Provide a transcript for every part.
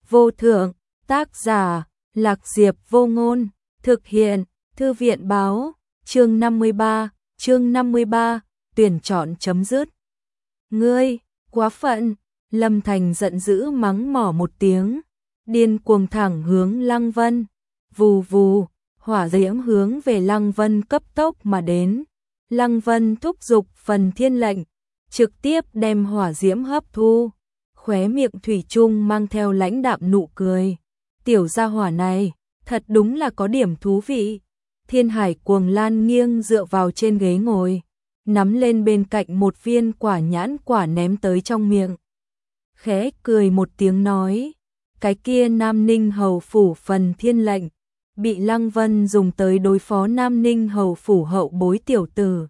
vô thượng, tác giả, Lạc Diệp Vô Ngôn, thực hiện, Thư viện báo, chương 53, tuyển chọn chấm dứt. Ngươi, quá phận, Lâm Thành giận dữ mắng mỏ một tiếng, điên cuồng thẳng hướng Lăng Vân, vù vù, hỏa diễm hướng về Lăng Vân cấp tốc mà đến. Lăng Vân thúc giục phần thiên lệnh, trực tiếp đem hỏa diễm hấp thu, khóe miệng thủy chung mang theo lãnh đạm nụ cười. Tiểu gia hỏa này, thật đúng là có điểm thú vị. Thiên Hải Cuồng Lan nghiêng dựa vào trên ghế ngồi, nắm lên bên cạnh một viên quả nhãn quả ném tới trong miệng. Khẽ cười một tiếng nói, cái kia Nam Ninh Hầu phủ phần thiên lệnh, bị Lăng Vân dùng tới đối phó Nam Ninh Hầu phủ hậu bối tiểu tử.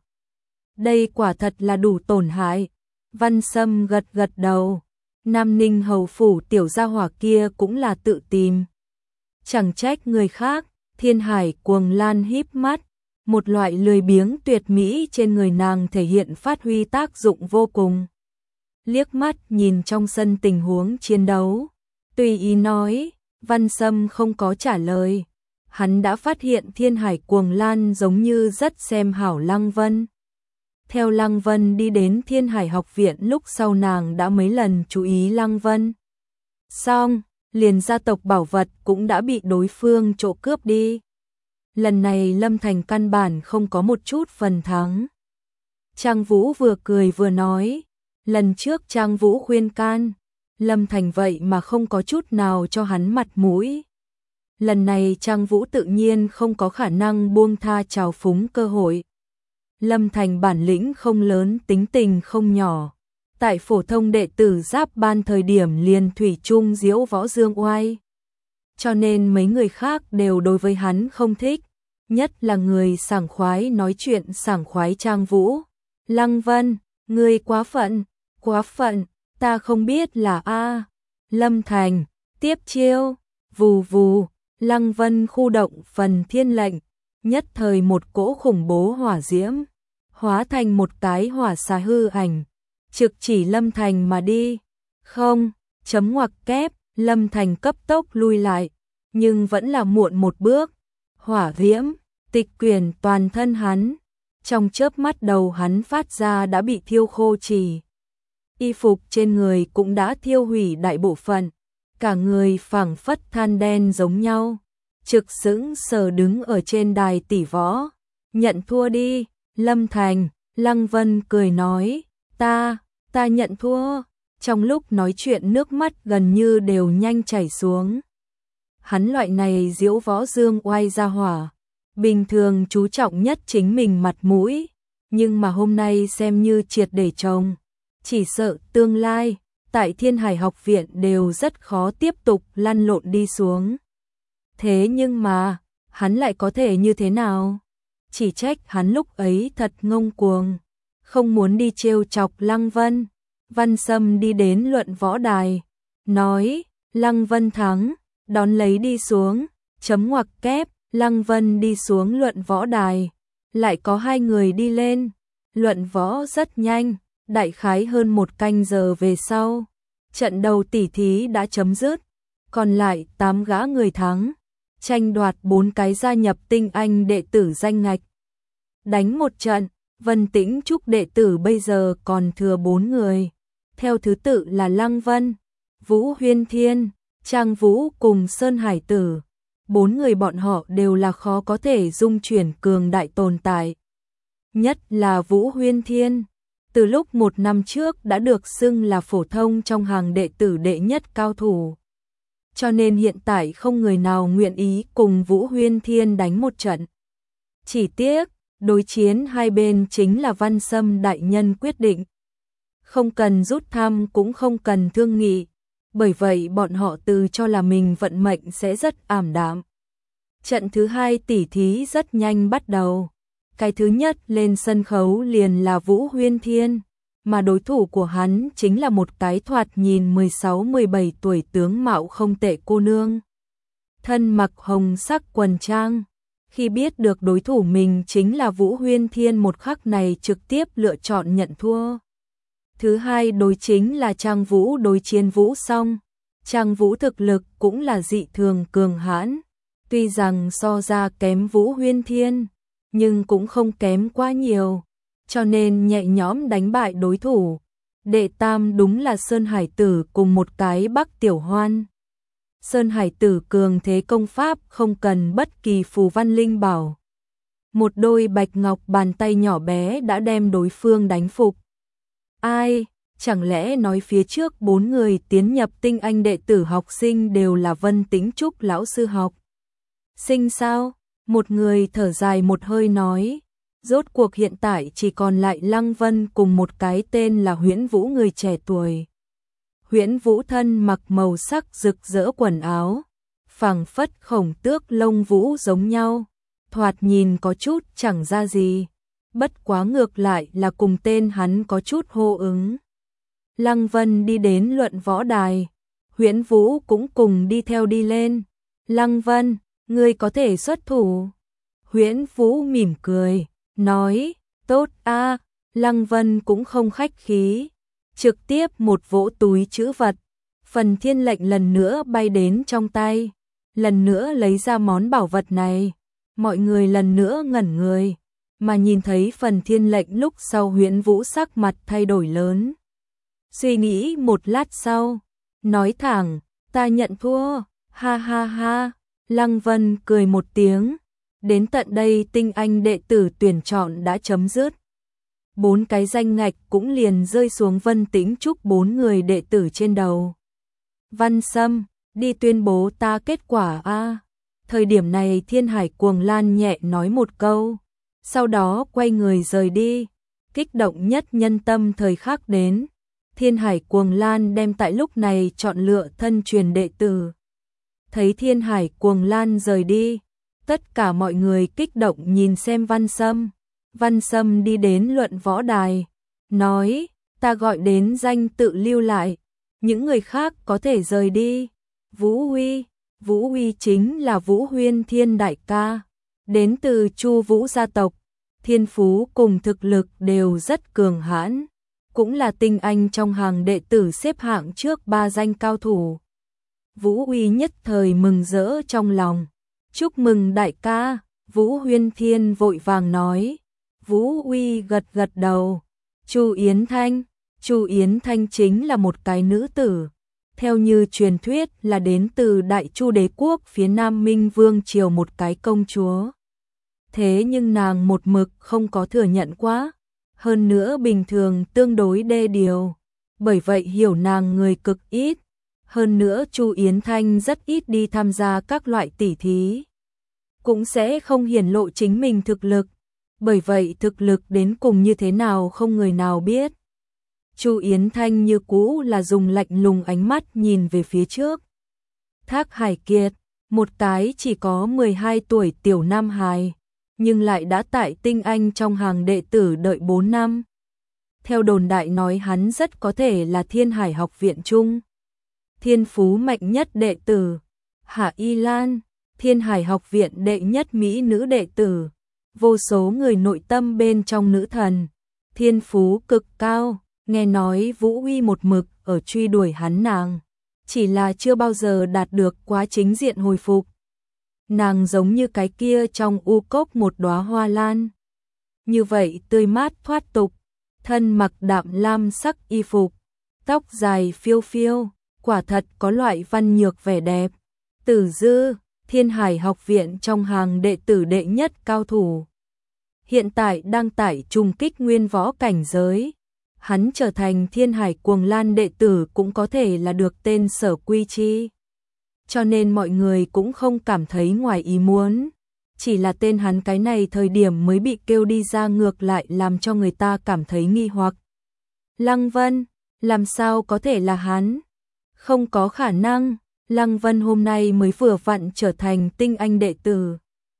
Đây quả thật là đủ tổn hại. Văn Sâm gật gật đầu, Nam Ninh Hầu phủ tiểu gia hỏa kia cũng là tự tìm. Chẳng trách người khác. Thiên Hải Cuồng Lan híp mắt, một loại lười biếng tuyệt mỹ trên người nàng thể hiện phát huy tác dụng vô cùng. Liếc mắt nhìn trong sân tình huống chiến đấu, tùy ý nói, Văn Sâm không có trả lời. Hắn đã phát hiện Thiên Hải Cuồng Lan giống như rất xem hảo Lăng Vân. Theo Lăng Vân đi đến Thiên Hải học viện lúc sau nàng đã mấy lần chú ý Lăng Vân. Xong, liền gia tộc bảo vật cũng đã bị đối phương trộm cướp đi. Lần này Lâm Thành căn bản không có một chút phần thắng. Trang Vũ vừa cười vừa nói, lần trước Trang Vũ khuyên can, Lâm Thành vậy mà không có chút nào cho hắn mặt mũi. Lần này Trang Vũ tự nhiên không có khả năng buông tha trào phúng cơ hội. Lâm Thành bản lĩnh không lớn, tính tình không nhỏ. Tại phổ thông đệ tử giáp ban thời điểm liền thủy chung diễu võ dương oai. Cho nên mấy người khác đều đối với hắn không thích, nhất là người sảng khoái nói chuyện sảng khoái Trang Vũ. Lăng Vân, ngươi quá phận, ta không biết là a. Lâm Thành, tiếp chiêu, vù vù, Lăng Vân khu động phần thiên lệnh, nhất thời một cỗ khủng bố hỏa diễm, hóa thành một cái hỏa xà hư ảnh. Trực chỉ Lâm Thành mà đi. Không, chấm ngoặc kép, Lâm Thành cấp tốc lui lại, nhưng vẫn là muộn một bước. Hỏa diễm tịch quyển toàn thân hắn, trong chớp mắt đầu hắn phát ra đã bị thiêu khô chỉ. Y phục trên người cũng đã thiêu hủy đại bộ phận, cả người phảng phất than đen giống nhau, trực sững sờ đứng ở trên đài tỷ võ. Nhận thua đi, Lâm Thành. Lăng Vân cười nói, ta nhận thua. Trong lúc nói chuyện nước mắt gần như đều nhanh chảy xuống. Hắn loại này diễu võ dương oai ra hỏa, bình thường chú trọng nhất chính mình mặt mũi, nhưng mà hôm nay xem như triệt để trông, chỉ sợ tương lai tại Thiên Hải học viện đều rất khó tiếp tục lăn lộn đi xuống. Thế nhưng mà, hắn lại có thể như thế nào? Chỉ trách hắn lúc ấy thật ngông cuồng, không muốn đi trêu chọc Lăng Vân. Văn Sâm đi đến luận võ đài, nói, Lăng Vân thắng, đón lấy đi xuống, chấm ngoặc kép, Lăng Vân đi xuống luận võ đài, lại có hai người đi lên, luận võ rất nhanh, đại khái hơn một canh giờ về sau, trận đầu tỉ thí đã chấm dứt, còn lại 8 gã người thắng, tranh đoạt 4 cái gia nhập tinh anh đệ tử danh ngạch. Đánh một trận, Vân Tĩnh Trúc đệ tử bây giờ còn thừa 4 người. Theo thứ tự là Lăng Vân, Vũ Huyên Thiên, Trang Vũ cùng Sơn Hải Tử. 4 người bọn họ đều là khó có thể dung chuyển cường đại tồn tại. Nhất là Vũ Huyên Thiên, từ lúc 1 năm trước đã được xưng là phổ thông trong hàng đệ tử đệ nhất cao thủ. Cho nên hiện tại không người nào nguyện ý cùng Vũ Huyên Thiên đánh một trận. Chỉ tiếc, đối chiến hai bên chính là Văn Sâm đại nhân quyết định. Không cần rút thăm cũng không cần thương nghị, bởi vậy bọn họ tự cho là mình vận mệnh sẽ rất ảm đạm. Trận thứ 2 tỉ thí rất nhanh bắt đầu. Cái thứ nhất lên sân khấu liền là Vũ Huyên Thiên, mà đối thủ của hắn chính là một cái thoạt nhìn 16-17 tuổi tướng mạo không tệ cô nương. Thân mặc hồng sắc quần trang. Khi biết được đối thủ mình chính là Vũ Huyên Thiên một khắc này trực tiếp lựa chọn nhận thua. Thứ hai đối chính là Trang Vũ đối chiến Vũ Song. Trang Vũ thực lực cũng là dị thường cường hãn, tuy rằng so ra kém Vũ Huyên Thiên, nhưng cũng không kém quá nhiều, cho nên nhẹ nhõm đánh bại đối thủ. Đệ tam đúng là Sơn Hải Tử cùng một cái Bắc Tiểu Hoan. Sơn Hải Tử cường thế công pháp không cần bất kỳ phù văn linh bảo. Một đôi bạch ngọc bàn tay nhỏ bé đã đem đối phương đánh phục. Ai, chẳng lẽ nói phía trước 4 người tiến nhập tinh anh đệ tử học sinh đều là Vân Tĩnh Trúc lão sư học sinh sao? Một người thở dài một hơi nói, rốt cuộc hiện tại chỉ còn lại Lăng Vân cùng một cái tên là Huyễn Vũ người trẻ tuổi. Huyễn Vũ thân mặc màu sắc rực rỡ quần áo, phảng phất khổng tước lông vũ giống nhau, thoạt nhìn có chút chẳng ra gì, bất quá ngược lại là cùng tên hắn có chút hô ứng. Lăng Vân đi đến luận võ đài, Huyễn Vũ cũng cùng đi theo đi lên. Lăng Vân, ngươi có thể xuất thủ. Huyễn Vũ mỉm cười, nói, tốt a. Lăng Vân cũng không khách khí, trực tiếp một vỗ túi trữ vật, phần thiên lệnh lần nữa bay đến trong tay, lần nữa lấy ra món bảo vật này. Mọi người lần nữa ngẩn người, mà nhìn thấy phần thiên lệnh lúc sau Huyễn Vũ sắc mặt thay đổi lớn. Suy nghĩ một lát sau, nói thẳng, ta nhận thua, ha ha ha. Lăng Vân cười một tiếng, đến tận đây tinh anh đệ tử tuyển chọn đã chấm dứt. 4 cái danh ngạch cũng liền rơi xuống Vân Tĩnh Trúc 4 người đệ tử trên đầu. Văn Sâm, đi tuyên bố ta kết quả a. Thời điểm này Thiên Hải Cuồng Lan nhẹ nói một câu, sau đó quay người rời đi. Kích động nhất nhân tâm thời khắc đến, Thiên Hải Cuồng Lan đem tại lúc này chọn lựa thân truyền đệ tử. Thấy Thiên Hải Cuồng Lan rời đi, tất cả mọi người kích động nhìn xem Văn Sâm. Văn Sâm đi đến luận võ đài, nói, ta gọi đến danh tự lưu lại, những người khác có thể rời đi. Vũ Huy chính là Vũ Huyên Thiên đại ca, đến từ Chu Vũ gia tộc, thiên phú cùng thực lực đều rất cường hãn, cũng là tinh anh trong hàng đệ tử xếp hạng trước 3 danh cao thủ. Vũ Huy nhất thời mừng rỡ trong lòng, chúc mừng đại ca. Vũ Huyên Thiên vội vàng nói. Vũ Huy gật gật đầu. Chu Yến Thanh chính là một cái nữ tử, theo như truyền thuyết là đến từ Đại Chu đế quốc phía Nam Minh Vương triều một cái công chúa. Thế nhưng nàng một mực không có thừa nhận quá, hơn nữa bình thường tương đối đê điều, bởi vậy hiểu nàng người cực ít. Hơn nữa Chu Yến Thanh rất ít đi tham gia các loại tỉ thí, cũng sẽ không hiển lộ chính mình thực lực, bởi vậy thực lực đến cùng như thế nào không người nào biết. Chu Yến Thanh như cũ là dùng lạnh lùng ánh mắt nhìn về phía trước. Thác Hải Kiệt, một cái chỉ có 12 tuổi tiểu nam hài, nhưng lại đã tại tinh anh trong hàng đệ tử đợi 4 năm. Theo đồn đại nói hắn rất có thể là Thiên Hải học viện trung thiên phú mạnh nhất đệ tử. Hạ Y Lan, Thiên Hải học viện đệ nhất mỹ nữ đệ tử, vô số người nội tâm bên trong nữ thần, thiên phú cực cao. Nghe nói Vũ Huy một mực ở truy đuổi hắn nàng, chỉ là chưa bao giờ đạt được quá chính diện hồi phục. Nàng giống như cái kia trong u cốc một đóa hoa lan, như vậy tươi mát thoát tục, thân mặc đạm lam sắc y phục, tóc dài phiêu phiêu, quả thật có loại văn nhược vẻ đẹp. Tử Dư, Thiên Hải học viện trong hàng đệ tử đệ nhất cao thủ, hiện tại đang tại trùng kích nguyên võ cảnh giới. Hắn trở thành Thiên Hải Cuồng Lan đệ tử cũng có thể là được tên Sở Quy Chi, cho nên mọi người cũng không cảm thấy ngoài ý muốn. Chỉ là tên hắn cái này thời điểm mới bị kêu đi ra ngược lại làm cho người ta cảm thấy nghi hoặc. Lăng Vân, làm sao có thể là hắn? Không có khả năng, Lăng Vân hôm nay mới vừa vặn trở thành tinh anh đệ tử.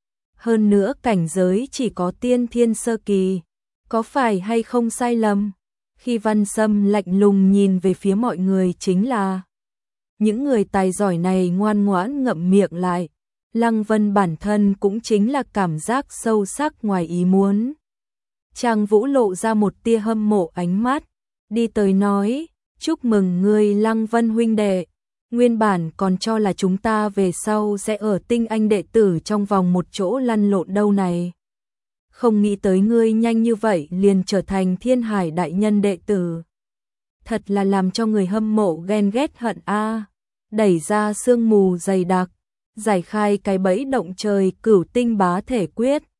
Hơn nữa cảnh giới chỉ có tiên thiên sơ kỳ, có phải hay không sai lầm? Khi Văn Sâm lạnh lùng nhìn về phía mọi người chính là những người tài giỏi này ngoan ngoãn ngậm miệng lại. Lăng Vân bản thân cũng chính là cảm giác sâu sắc ngoài ý muốn. Trang Vũ lộ ra một tia hâm mộ ánh mắt, đi tới nói, chúc mừng ngươi Lăng Vân huynh đệ, Nguyên bản còn cho là chúng ta về sau sẽ ở tinh anh đệ tử trong vòng một chỗ lăn lộn đâu này. Không nghĩ tới ngươi nhanh như vậy liền trở thành Thiên Hải đại nhân đệ tử. Thật là làm cho người hâm mộ ghen ghét hận a. Đẩy ra sương mù dày đặc, giải khai cái bẫy động trời Cửu Tinh Bá Thể Quyết,